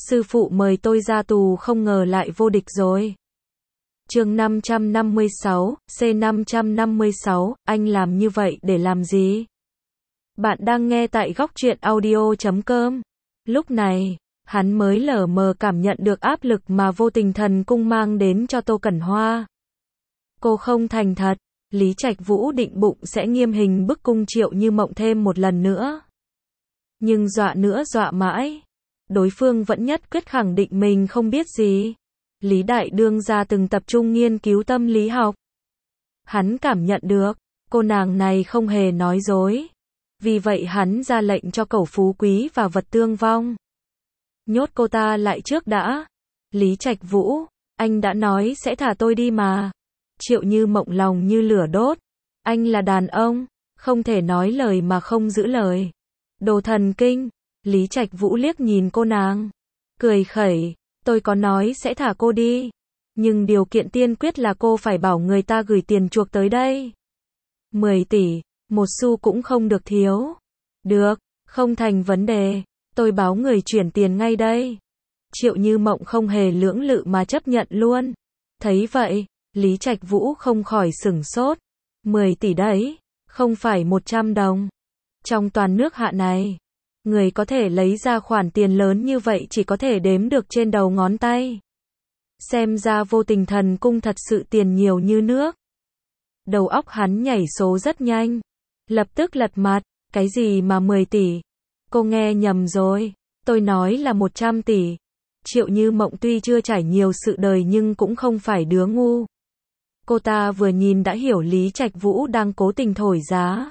Sư phụ mời tôi ra tù không ngờ lại vô địch rồi. Chương 556, C556, anh làm như vậy để làm gì? Bạn đang nghe tại góc truyện audio.com. Lúc này, hắn mới lờ mờ cảm nhận được áp lực mà vô tình thần cung mang đến cho Tô Cẩn Hoa. Cô không thành thật, Lý Trạch Vũ định bụng sẽ nghiêm hình bức cung Triệu Như Mộng thêm một lần nữa. Nhưng dọa nữa dọa mãi, đối phương vẫn nhất quyết khẳng định mình không biết gì. Lý Đại Đương gia từng tập trung nghiên cứu tâm lý học. Hắn cảm nhận được, cô nàng này không hề nói dối. Vì vậy hắn ra lệnh cho cẩu phú quý và vật tương vong. Nhốt cô ta lại trước đã. Lý Trạch Vũ, anh đã nói sẽ thả tôi đi mà. Triệu Như Mộng lòng như lửa đốt. Anh là đàn ông, không thể nói lời mà không giữ lời. Đồ thần kinh. Lý Trạch Vũ liếc nhìn cô nàng, cười khẩy, tôi có nói sẽ thả cô đi, nhưng điều kiện tiên quyết là cô phải bảo người ta gửi tiền chuộc tới đây. 10 tỷ, một xu cũng không được thiếu. Được, không thành vấn đề, tôi báo người chuyển tiền ngay đây. Triệu Như Mộng không hề lưỡng lự mà chấp nhận luôn. Thấy vậy, Lý Trạch Vũ không khỏi sửng sốt. 10 tỷ đấy, không phải 100 đồng. Trong toàn nước Hạ này, người có thể lấy ra khoản tiền lớn như vậy chỉ có thể đếm được trên đầu ngón tay. Xem ra vô tình thần cung thật sự tiền nhiều như nước. Đầu óc hắn nhảy số rất nhanh. Lập tức lật mặt, cái gì mà 10 tỷ? Cô nghe nhầm rồi, tôi nói là 100 tỷ. Triệu Như Mộng tuy chưa trải nhiều sự đời nhưng cũng không phải đứa ngu. Cô ta vừa nhìn đã hiểu Lý Trạch Vũ đang cố tình thổi giá.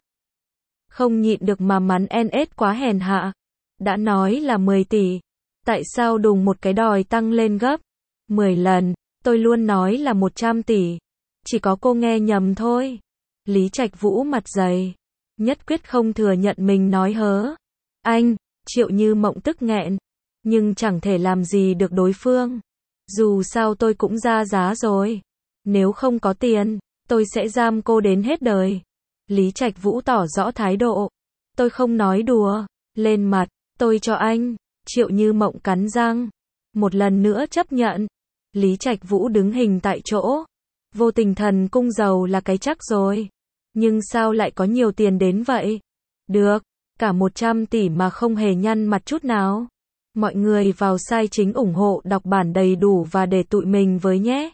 Không nhịn được mà mắng NS quá hèn hạ. Đã nói là 10 tỷ. Tại sao đùng một cái đòi tăng lên gấp 10 lần, tôi luôn nói là 100 tỷ. Chỉ có cô nghe nhầm thôi. Lý Trạch Vũ mặt dày, nhất quyết không thừa nhận mình nói hớ. Anh, Triệu Như Mộng tức nghẹn, nhưng chẳng thể làm gì được đối phương. Dù sao tôi cũng ra giá rồi. Nếu không có tiền, tôi sẽ giam cô đến hết đời. Lý Trạch Vũ tỏ rõ thái độ. Tôi không nói đùa, lên mặt, tôi cho anh. Triệu Như Mộng cắn răng, một lần nữa chấp nhận. Lý Trạch Vũ đứng hình tại chỗ. Vô tình thần cung giàu là cái chắc rồi. Nhưng sao lại có nhiều tiền đến vậy? Được, cả 100 tỷ mà không hề nhăn mặt chút nào. Mọi người vào site chính ủng hộ đọc bản đầy đủ và để tụi mình với nhé.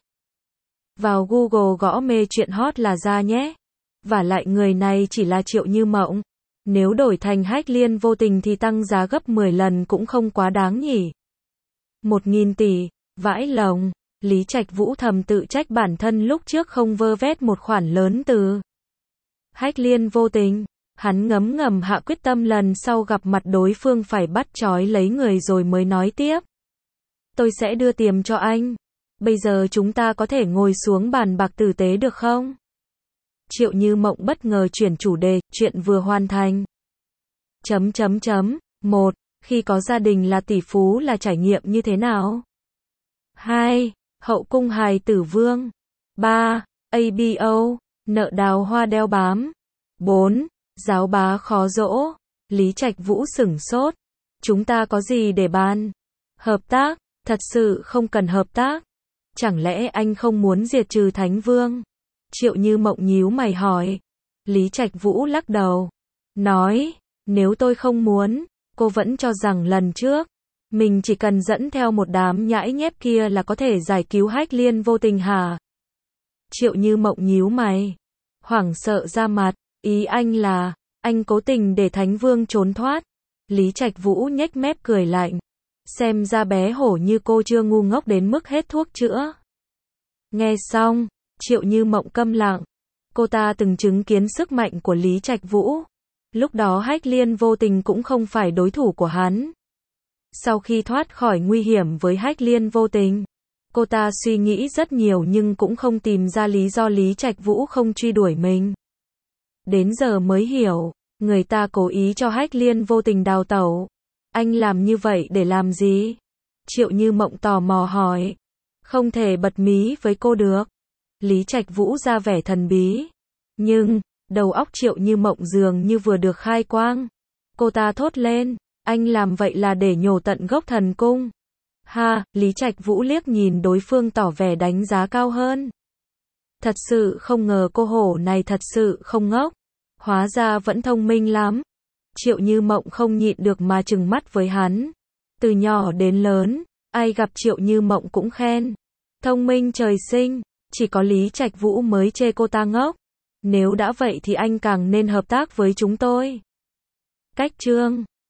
Vào Google gõ mê chuyện hot là ra nhé. Và lại người này chỉ là Triệu Như Mộng. Nếu đổi thành Hách Liên vô tình thì tăng giá gấp 10 lần cũng không quá đáng nhỉ. 1.000 tỷ, vãi lồng. Lý Trạch Vũ thầm tự trách bản thân lúc trước không vơ vét một khoản lớn từ Hách Liên vô tình. Hắn ngấm ngầm hạ quyết tâm lần sau gặp mặt đối phương phải bắt trói lấy người rồi mới nói tiếp. Tôi sẽ đưa tiền cho anh. Bây giờ chúng ta có thể ngồi xuống bàn bạc tử tế được không? Triệu Như Mộng bất ngờ chuyển chủ đề, chuyện vừa hoàn thành. 1. Khi có gia đình là tỷ phú là trải nghiệm như thế nào? 2. Hậu cung hài tử vương. 3. ABO, nợ đào hoa đeo bám. 4. Giáo bá khó dỗ. Lý Trạch Vũ sửng sốt. Chúng ta có gì để bàn? Hợp tác, thật sự không cần hợp tác. Chẳng lẽ anh không muốn diệt trừ Thánh Vương? Triệu Như Mộng nhíu mày hỏi. Lý Trạch Vũ lắc đầu. Nói, nếu tôi không muốn, cô vẫn cho rằng lần trước, mình chỉ cần dẫn theo một đám nhãi nhép kia là có thể giải cứu Hách Liên vô tình hả? Triệu Như Mộng nhíu mày, hoảng sợ ra mặt, ý anh là, anh cố tình để Thánh Vương trốn thoát. Lý Trạch Vũ nhếch mép cười lạnh. Xem ra bé hổ như cô chưa ngu ngốc đến mức hết thuốc chữa. Nghe xong, Triệu Như Mộng câm lặng. Cô ta từng chứng kiến sức mạnh của Lý Trạch Vũ. Lúc đó Hách Liên vô tình cũng không phải đối thủ của hắn. Sau khi thoát khỏi nguy hiểm với Hách Liên vô tình, cô ta suy nghĩ rất nhiều nhưng cũng không tìm ra lý do Lý Trạch Vũ không truy đuổi mình. Đến giờ mới hiểu, người ta cố ý cho Hách Liên vô tình đào tẩu. Anh làm như vậy để làm gì? Triệu Như Mộng tò mò hỏi. Không thể bật mí với cô được. Lý Trạch Vũ ra vẻ thần bí. Nhưng, đầu óc Triệu Như Mộng dường như vừa được khai quang. Cô ta thốt lên, anh làm vậy là để nhổ tận gốc thần cung. Ha, Lý Trạch Vũ liếc nhìn đối phương tỏ vẻ đánh giá cao hơn. Thật sự không ngờ cô hổ này thật sự không ngốc. Hóa ra vẫn thông minh lắm. Triệu Như Mộng không nhịn được mà trừng mắt với hắn. Từ nhỏ đến lớn, ai gặp Triệu Như Mộng cũng khen. Thông minh trời sinh, chỉ có Lý Trạch Vũ mới chê cô ta ngốc. Nếu đã vậy thì anh càng nên hợp tác với chúng tôi. Cách chương